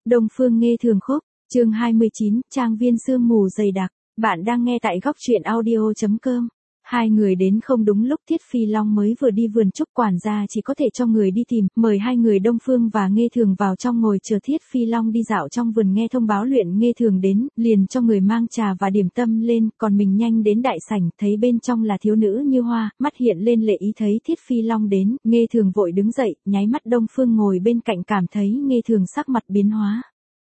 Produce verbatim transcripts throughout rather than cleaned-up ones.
Đông Phương Nghê Thường Khúc, chương hai mươi chín, trang viên sương mù dày đặc. Bạn đang nghe tại góc truyện audio chấm com. Hai người đến không đúng lúc, Thiết Phi Long mới vừa đi vườn trúc, quản gia chỉ có thể cho người đi tìm, mời hai người Đông Phương và Nghê Thường vào trong ngồi chờ Thiết Phi Long đi dạo trong vườn. Nghe thông báo Luyện Nghê Thường đến, liền cho người mang trà và điểm tâm lên, còn mình nhanh đến đại sảnh, thấy bên trong là thiếu nữ Như Hoa, mắt hiện lên lệ ý. Thấy Thiết Phi Long đến, Nghê Thường vội đứng dậy, nháy mắt. Đông Phương ngồi bên cạnh cảm thấy Nghê Thường sắc mặt biến hóa.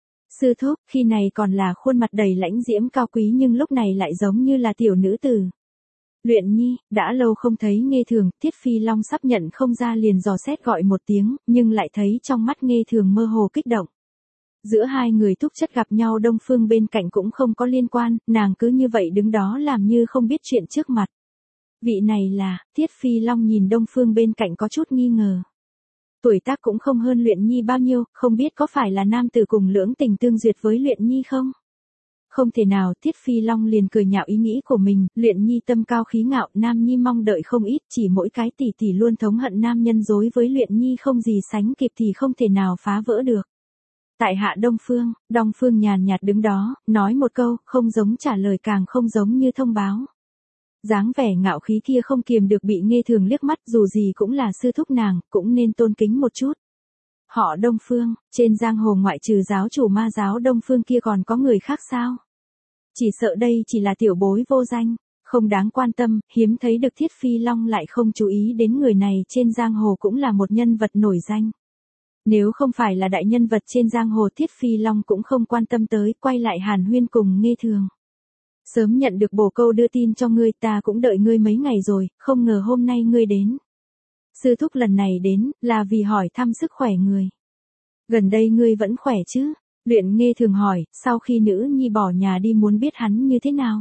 Sư thúc, khi này còn là khuôn mặt đầy lãnh diễm cao quý, nhưng lúc này lại giống như là tiểu nữ tử. Luyện Nhi, đã lâu không thấy Nghê Thường. Thiết Phi Long sắp nhận không ra liền dò xét gọi một tiếng, nhưng lại thấy trong mắt Nghê Thường mơ hồ kích động. Giữa hai người thúc chất gặp nhau, Đông Phương bên cạnh cũng không có liên quan, nàng cứ như vậy đứng đó làm như không biết chuyện trước mặt. Vị này là, Thiết Phi Long nhìn Đông Phương bên cạnh có chút nghi ngờ. Tuổi tác cũng không hơn Luyện Nhi bao nhiêu, không biết có phải là nam tử cùng lưỡng tình tương duyệt với Luyện Nhi không? Không thể nào. Thiết Phi Long liền cười nhạo ý nghĩ của mình. Luyện Nhi tâm cao khí ngạo, Nam Nhi mong đợi không ít, chỉ mỗi cái tỷ tỷ luôn thống hận nam nhân dối với Luyện Nhi không gì sánh kịp thì không thể nào phá vỡ được. Tại hạ Đông Phương. Đông Phương nhàn nhạt đứng đó, nói một câu, không giống trả lời càng không giống như thông báo. Dáng vẻ ngạo khí kia không kiềm được bị Nghê Thường liếc mắt, dù gì cũng là sư thúc nàng, cũng nên tôn kính một chút. Họ Đông Phương, trên giang hồ ngoại trừ giáo chủ ma giáo Đông Phương kia còn có người khác sao? Chỉ sợ đây chỉ là tiểu bối vô danh, không đáng quan tâm. Hiếm thấy được Thiết Phi Long lại không chú ý đến người này, trên giang hồ cũng là một nhân vật nổi danh. Nếu không phải là đại nhân vật trên giang hồ, Thiết Phi Long cũng không quan tâm tới, quay lại hàn huyên cùng Nghê Thường. Sớm nhận được bổ câu đưa tin cho ngươi, ta cũng đợi ngươi mấy ngày rồi, không ngờ hôm nay ngươi đến. Sư thúc lần này đến, là vì hỏi thăm sức khỏe người. Gần đây ngươi vẫn khỏe chứ? Luyện Nghê Thường hỏi, sau khi nữ nhi bỏ nhà đi muốn biết hắn như thế nào.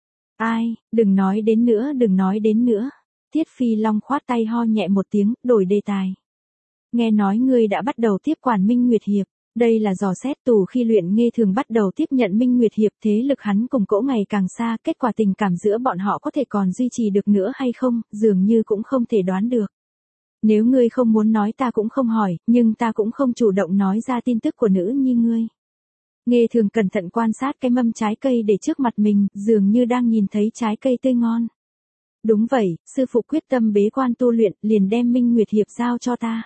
Ai, đừng nói đến nữa, đừng nói đến nữa. Thiết Phi Long khoát tay ho nhẹ một tiếng, đổi đề tài. Nghe nói ngươi đã bắt đầu tiếp quản Minh Nguyệt Hiệp. Đây là dò xét tù khi Luyện Nghê Thường bắt đầu tiếp nhận Minh Nguyệt Hiệp, thế lực hắn cùng cỗ ngày càng xa, kết quả tình cảm giữa bọn họ có thể còn duy trì được nữa hay không, dường như cũng không thể đoán được. Nếu ngươi không muốn nói ta cũng không hỏi, nhưng ta cũng không chủ động nói ra tin tức của nữ nhi ngươi. Nghê Thường cẩn thận quan sát cái mâm trái cây để trước mặt mình, dường như đang nhìn thấy trái cây tươi ngon. Đúng vậy, sư phụ quyết tâm bế quan tu luyện, liền đem Minh Nguyệt Hiệp giao cho ta.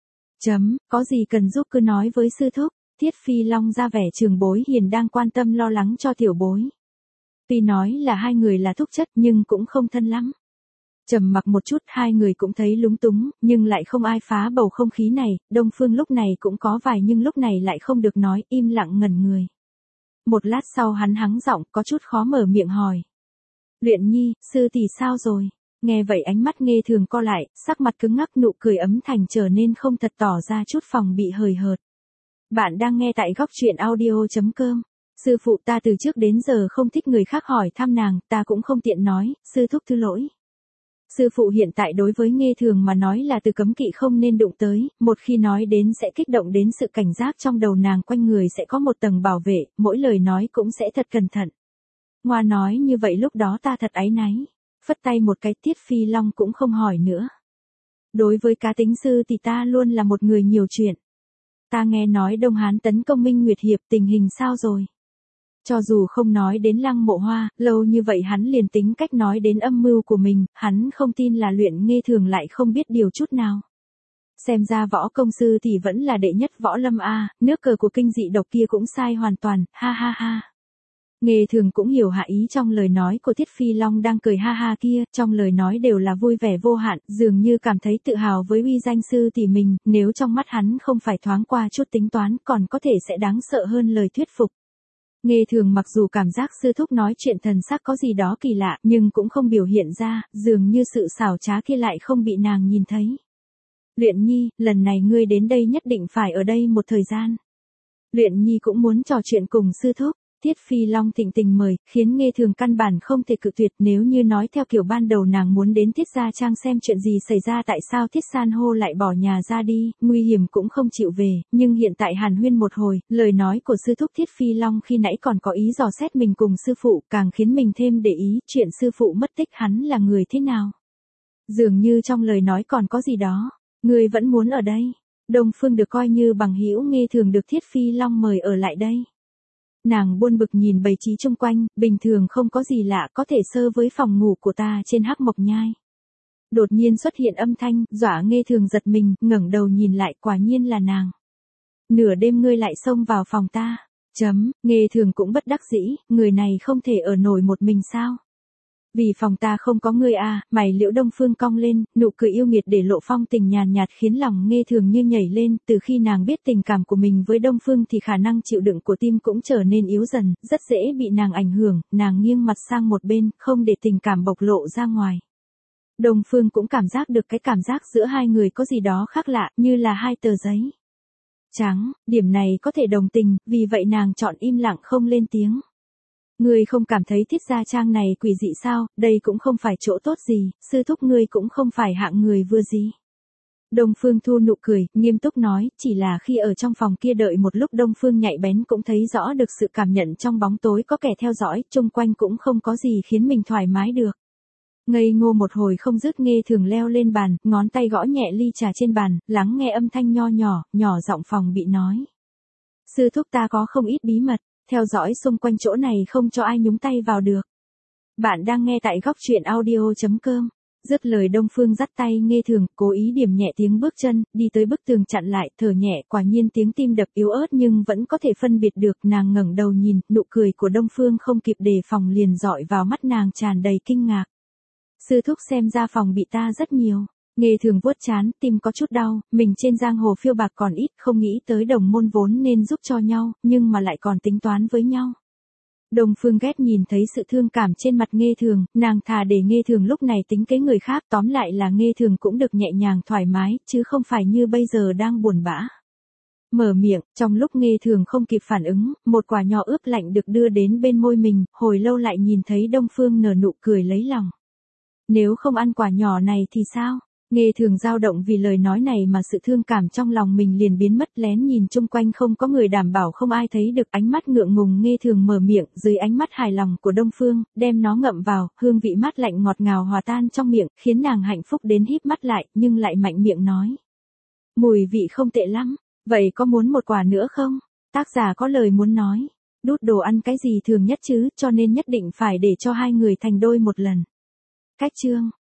Chấm, có gì cần giúp cứ nói với sư thúc. Thiết Phi Long ra vẻ trường bối hiền đang quan tâm lo lắng cho tiểu bối. Tuy nói là hai người là thúc chất nhưng cũng không thân lắm. Trầm mặc một chút, hai người cũng thấy lúng túng, nhưng lại không ai phá bầu không khí này. Đông Phương lúc này cũng có vài nhưng lúc này lại không được nói, im lặng ngẩn người. Một lát sau hắn hắng giọng, có chút khó mở miệng hỏi. Luyện Nhi, sư tỷ sao rồi? Nghe vậy ánh mắt Nghê Thường co lại, sắc mặt cứng ngắc, nụ cười ấm thành trở nên không thật, tỏ ra chút phòng bị hời hợt. Bạn đang nghe tại góc truyện audio chấm com. Sư phụ ta từ trước đến giờ không thích người khác hỏi thăm nàng, ta cũng không tiện nói, sư thúc thứ lỗi. Sư phụ hiện tại đối với Nghê Thường mà nói là từ cấm kỵ không nên đụng tới, một khi nói đến sẽ kích động đến sự cảnh giác trong đầu nàng, quanh người sẽ có một tầng bảo vệ, mỗi lời nói cũng sẽ thật cẩn thận. Ngoa nói như vậy lúc đó ta thật áy náy. Phất tay một cái, Thiết Phi Long cũng không hỏi nữa. Đối với cá tính sư thì ta luôn là một người nhiều chuyện. Ta nghe nói Đông Hán tấn công Minh Nguyệt Hiệp, tình hình sao rồi? Cho dù không nói đến Lăng Mộ Hoa, lâu như vậy hắn liền tính cách nói đến âm mưu của mình, hắn không tin là Luyện Nghê Thường lại không biết điều chút nào. Xem ra võ công sư thì vẫn là đệ nhất võ lâm a, nước cờ của kinh dị độc kia cũng sai hoàn toàn, ha ha ha. Nghê Thường cũng hiểu hạ ý trong lời nói của Thiết Phi Long đang cười ha ha kia, trong lời nói đều là vui vẻ vô hạn, dường như cảm thấy tự hào với uy danh sư tỷ mình, nếu trong mắt hắn không phải thoáng qua chút tính toán, còn có thể sẽ đáng sợ hơn lời thuyết phục. Nghê Thường mặc dù cảm giác sư thúc nói chuyện thần sắc có gì đó kỳ lạ, nhưng cũng không biểu hiện ra, dường như sự xảo trá kia lại không bị nàng nhìn thấy. Luyện Nhi, lần này ngươi đến đây nhất định phải ở đây một thời gian. Luyện Nhi cũng muốn trò chuyện cùng sư thúc. Thiết Phi Long thịnh tình mời, khiến Nghê Thường căn bản không thể cự tuyệt. Nếu như nói theo kiểu ban đầu nàng muốn đến Thiết Gia Trang xem chuyện gì xảy ra, tại sao Thiết San Hô lại bỏ nhà ra đi, nguy hiểm cũng không chịu về, nhưng hiện tại hàn huyên một hồi, lời nói của sư thúc Thiết Phi Long khi nãy còn có ý dò xét mình cùng sư phụ, càng khiến mình thêm để ý chuyện sư phụ mất tích hắn là người thế nào. Dường như trong lời nói còn có gì đó, ngươi vẫn muốn ở đây. Đông Phương được coi như bằng hữu Nghe Thường được Thiết Phi Long mời ở lại đây. Nàng buồn bực nhìn bầy trí chung quanh, bình thường không có gì lạ có thể sơ với phòng ngủ của ta trên Hắc Mộc Nhai. Đột nhiên xuất hiện âm thanh, dọa Nghe Thường giật mình, ngẩng đầu nhìn lại quả nhiên là nàng. Nửa đêm ngươi lại xông vào phòng ta. Chấm, Nghe Thường cũng bất đắc dĩ, người này không thể ở nổi một mình sao. Vì phòng ta không có ngươi à, mày Liễu Đông Phương cong lên, nụ cười yêu nghiệt để lộ phong tình nhàn nhạt khiến lòng Nghe Thường như nhảy lên, từ khi nàng biết tình cảm của mình với Đông Phương thì khả năng chịu đựng của tim cũng trở nên yếu dần, rất dễ bị nàng ảnh hưởng, nàng nghiêng mặt sang một bên, không để tình cảm bộc lộ ra ngoài. Đông Phương cũng cảm giác được cái cảm giác giữa hai người có gì đó khác lạ, như là hai tờ giấy trắng, điểm này có thể đồng tình, vì vậy nàng chọn im lặng không lên tiếng. Ngươi không cảm thấy Thiết gia trang này quỷ dị sao, đây cũng không phải chỗ tốt gì, sư thúc ngươi cũng không phải hạng người vừa gì. Đông Phương thu nụ cười, nghiêm túc nói, chỉ là khi ở trong phòng kia đợi một lúc Đông Phương nhạy bén cũng thấy rõ được sự cảm nhận trong bóng tối có kẻ theo dõi, chung quanh cũng không có gì khiến mình thoải mái được. Ngây ngô một hồi không dứt Nghe Thường leo lên bàn, ngón tay gõ nhẹ ly trà trên bàn, lắng nghe âm thanh nho nhỏ, nhỏ giọng phòng bị nói. Sư thúc ta có không ít bí mật, theo dõi xung quanh chỗ này không cho ai nhúng tay vào được. Bạn đang nghe tại góc truyện audio chấm com. Dứt lời Đông Phương dắt tay Nghe Thường, cố ý điểm nhẹ tiếng bước chân, đi tới bức tường chặn lại, thở nhẹ, quả nhiên tiếng tim đập yếu ớt nhưng vẫn có thể phân biệt được, nàng ngẩng đầu nhìn, nụ cười của Đông Phương không kịp đề phòng liền dọi vào mắt nàng tràn đầy kinh ngạc. Sư thúc xem ra phòng bị ta rất nhiều. Nghe Thường vuốt trán, tim có chút đau, mình trên giang hồ phiêu bạc còn ít, không nghĩ tới đồng môn vốn nên giúp cho nhau, nhưng mà lại còn tính toán với nhau. Đông Phương ghét nhìn thấy sự thương cảm trên mặt Nghe Thường, nàng thà để Nghe Thường lúc này tính kế người khác, tóm lại là Nghe Thường cũng được nhẹ nhàng thoải mái, chứ không phải như bây giờ đang buồn bã. Mở miệng, trong lúc Nghe Thường không kịp phản ứng, một quả nho ướp lạnh được đưa đến bên môi mình, hồi lâu lại nhìn thấy Đông Phương nở nụ cười lấy lòng. Nếu không ăn quả nhỏ này thì sao? Nghe Thường dao động vì lời nói này mà sự thương cảm trong lòng mình liền biến mất, lén nhìn chung quanh không có người đảm bảo không ai thấy được, ánh mắt ngượng ngùng Nghe Thường mở miệng, dưới ánh mắt hài lòng của Đông Phương, đem nó ngậm vào, hương vị mát lạnh ngọt ngào hòa tan trong miệng, khiến nàng hạnh phúc đến híp mắt lại, nhưng lại mạnh miệng nói. Mùi vị không tệ lắm, vậy có muốn một quả nữa không? Tác giả có lời muốn nói, đút đồ ăn cái gì thường nhất chứ, cho nên nhất định phải để cho hai người thành đôi một lần. Cách chương